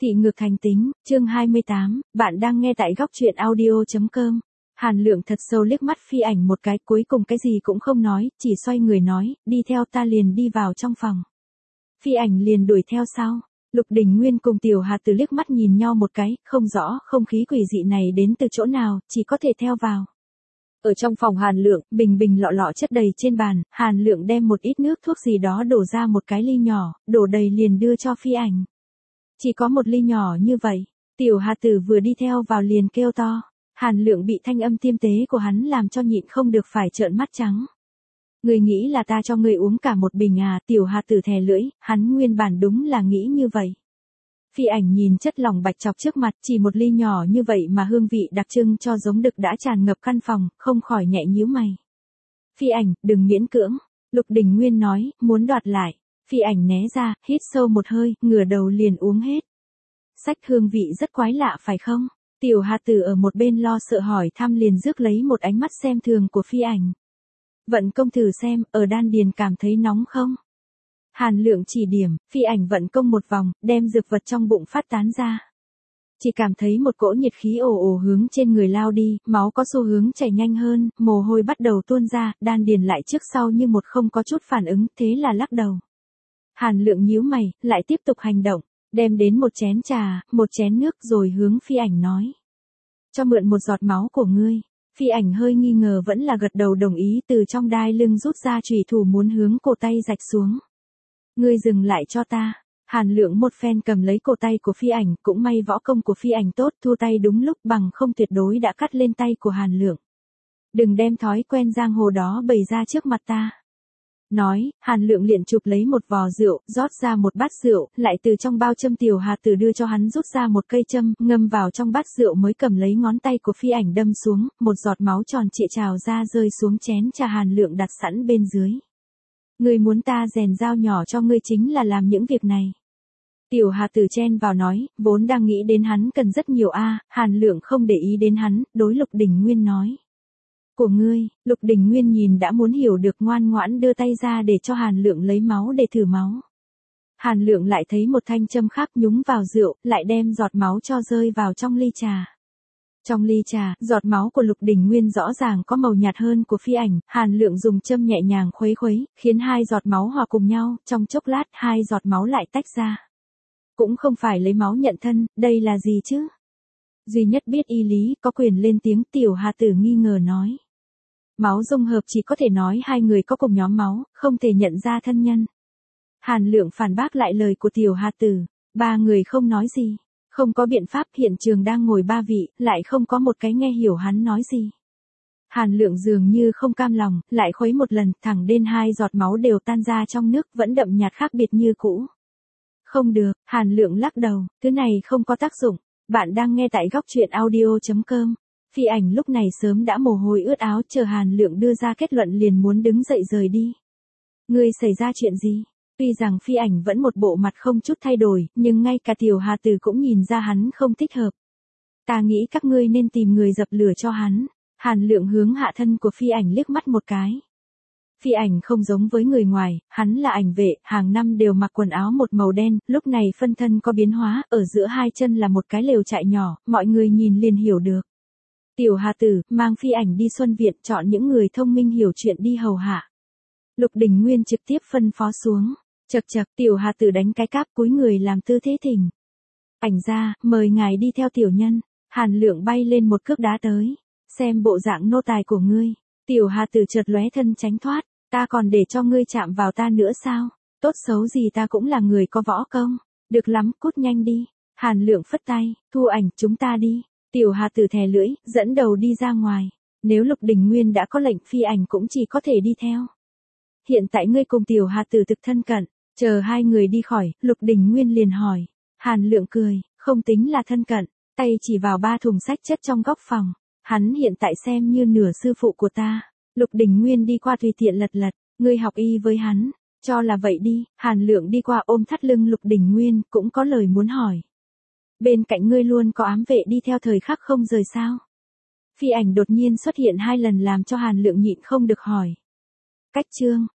Thị ngược thành tính, chương 28, bạn đang nghe tại góc truyện audio.com. Hàn Lượng thật sâu liếc mắt Phi Ảnh một cái, cuối cùng cái gì cũng không nói, chỉ xoay người nói, đi theo ta, liền đi vào trong phòng. Phi Ảnh liền đuổi theo sau. Lục Đình Nguyên cùng Tiểu Hà Tử liếc mắt nhìn nhau một cái, không rõ không khí quỷ dị này đến từ chỗ nào, chỉ có thể theo vào. Ở trong phòng Hàn Lượng, bình bình lọ lọ chất đầy trên bàn, Hàn Lượng đem một ít nước thuốc gì đó đổ ra một cái ly nhỏ, đổ đầy liền đưa cho Phi Ảnh. Chỉ có một ly nhỏ như vậy, Tiểu Hà Tử vừa đi theo vào liền kêu to. Hàn Lượng bị thanh âm tiêm tế của hắn làm cho nhịn không được phải trợn mắt trắng. Ngươi nghĩ là ta cho ngươi uống cả một bình à? Tiểu Hà Tử thè lưỡi, hắn nguyên bản đúng là nghĩ như vậy. Phi Ảnh nhìn chất lỏng bạch chọc trước mặt, chỉ một ly nhỏ như vậy mà hương vị đặc trưng cho giống đực đã tràn ngập căn phòng, không khỏi nhẹ nhíu mày. Phi Ảnh, đừng miễn cưỡng. Lục Đình Nguyên nói, muốn đoạt lại. Phi Ảnh né ra, hít sâu một hơi, ngửa đầu liền uống hết. Sách, hương vị rất quái lạ phải không? Tiểu Hà Tử ở một bên lo sợ hỏi thăm liền rước lấy một ánh mắt xem thường của Phi Ảnh. Vận công thử xem, ở đan điền cảm thấy nóng không? Hàn Lượng chỉ điểm, Phi Ảnh vận công một vòng, đem dược vật trong bụng phát tán ra. Chỉ cảm thấy một cỗ nhiệt khí ồ ồ hướng trên người lao đi, máu có xu hướng chảy nhanh hơn, mồ hôi bắt đầu tuôn ra, đan điền lại trước sau như một không có chút phản ứng, thế là lắc đầu. Hàn Lượng nhíu mày, lại tiếp tục hành động, đem đến một chén trà, một chén nước rồi hướng Phi Ảnh nói. Cho mượn một giọt máu của ngươi. Phi Ảnh hơi nghi ngờ vẫn là gật đầu đồng ý, từ trong đai lưng rút ra chùy thủ muốn hướng cổ tay rạch xuống. Ngươi dừng lại cho ta. Hàn Lượng một phen cầm lấy cổ tay của Phi Ảnh, cũng may võ công của Phi Ảnh tốt, thu tay đúng lúc, bằng không tuyệt đối đã cắt lên tay của Hàn Lượng. Đừng đem thói quen giang hồ đó bày ra trước mặt ta. Nói, Hàn Lượng liền chụp lấy một vò rượu, rót ra một bát rượu, lại từ trong bao châm Tiểu Hà Tử đưa cho hắn rút ra một cây châm, ngâm vào trong bát rượu mới cầm lấy ngón tay của Phi Ảnh đâm xuống, một giọt máu tròn trịa trào ra rơi xuống chén trà Hàn Lượng đặt sẵn bên dưới. Ngươi muốn ta rèn dao nhỏ cho ngươi chính là làm những việc này. Tiểu Hà Tử chen vào nói, vốn đang nghĩ đến hắn cần rất nhiều Hàn Lượng không để ý đến hắn, đối Lục Đình Nguyên nói. Của ngươi. Lục Đình Nguyên nhìn đã muốn hiểu được, ngoan ngoãn đưa tay ra để cho Hàn Lượng lấy máu để thử máu. Hàn Lượng lại thấy một thanh châm khác nhúng vào rượu, lại đem giọt máu cho rơi vào trong ly trà. Trong ly trà, giọt máu của Lục Đình Nguyên rõ ràng có màu nhạt hơn của Phi Ảnh, Hàn Lượng dùng châm nhẹ nhàng khuấy khuấy, khiến hai giọt máu hòa cùng nhau, trong chốc lát hai giọt máu lại tách ra. Cũng không phải lấy máu nhận thân, đây là gì chứ? Duy nhất biết y lý, có quyền lên tiếng. Tiểu Hà Tử nghi ngờ nói. Máu dung hợp chỉ có thể nói hai người có cùng nhóm máu, không thể nhận ra thân nhân. Hàn Lượng phản bác lại lời của Tiểu Hà Tử. Ba người không nói gì. Không có biện pháp, hiện trường đang ngồi ba vị, lại không có một cái nghe hiểu hắn nói gì. Hàn Lượng dường như không cam lòng, lại khuấy một lần, thẳng đến hai giọt máu đều tan ra trong nước, vẫn đậm nhạt khác biệt như cũ. Không được, Hàn Lượng lắc đầu, thứ này không có tác dụng. Bạn đang nghe tại góc truyện audio.com. Phi Ảnh lúc này sớm đã mồ hôi ướt áo, chờ Hàn Lượng đưa ra kết luận liền muốn đứng dậy rời đi. Ngươi xảy ra chuyện gì? Tuy rằng Phi Ảnh vẫn một bộ mặt không chút thay đổi, nhưng ngay cả Tiểu Hà Tử cũng nhìn ra hắn không thích hợp. Ta nghĩ các ngươi nên tìm người dập lửa cho hắn. Hàn Lượng hướng hạ thân của Phi Ảnh liếc mắt một cái. Phi Ảnh không giống với người ngoài, hắn là ảnh vệ, hàng năm đều mặc quần áo một màu đen, lúc này phân thân có biến hóa, ở giữa hai chân là một cái lều trại nhỏ, mọi người nhìn liền hiểu được. Tiểu Hà Tử, mang Phi Ảnh đi Xuân Viện, chọn những người thông minh hiểu chuyện đi hầu hạ. Lục Đình Nguyên trực tiếp phân phó xuống. Chậc chậc, Tiểu Hà Tử đánh cái cáp cúi người làm tư thế thỉnh. Ảnh ra, mời ngài đi theo tiểu nhân. Hàn Lượng bay lên một cước đá tới. Xem bộ dạng nô tài của ngươi. Tiểu Hà Tử chợt lóe thân tránh thoát. Ta còn để cho ngươi chạm vào ta nữa sao? Tốt xấu gì ta cũng là người có võ công. Được lắm, cút nhanh đi. Hàn Lượng phất tay, Thu Ảnh, chúng ta đi. Tiểu Hà Tử thè lưỡi, dẫn đầu đi ra ngoài. Nếu Lục Đình Nguyên đã có lệnh, Phi Ảnh cũng chỉ có thể đi theo. Hiện tại ngươi cùng Tiểu Hà Tử thực thân cận. Chờ hai người đi khỏi, Lục Đình Nguyên liền hỏi. Hàn Lượng cười, không tính là thân cận, tay chỉ vào ba thùng sách chất trong góc phòng. Hắn hiện tại xem như nửa sư phụ của ta. Lục Đình Nguyên đi qua tùy tiện lật lật, ngươi học y với hắn, cho là vậy đi. Hàn Lượng đi qua ôm thắt lưng Lục Đình Nguyên, cũng có lời muốn hỏi. Bên cạnh ngươi luôn có ám vệ đi theo thời khắc không rời sao? Phi Ảnh đột nhiên xuất hiện hai lần làm cho Hàn Lượng nhịn không được hỏi. Cách chương,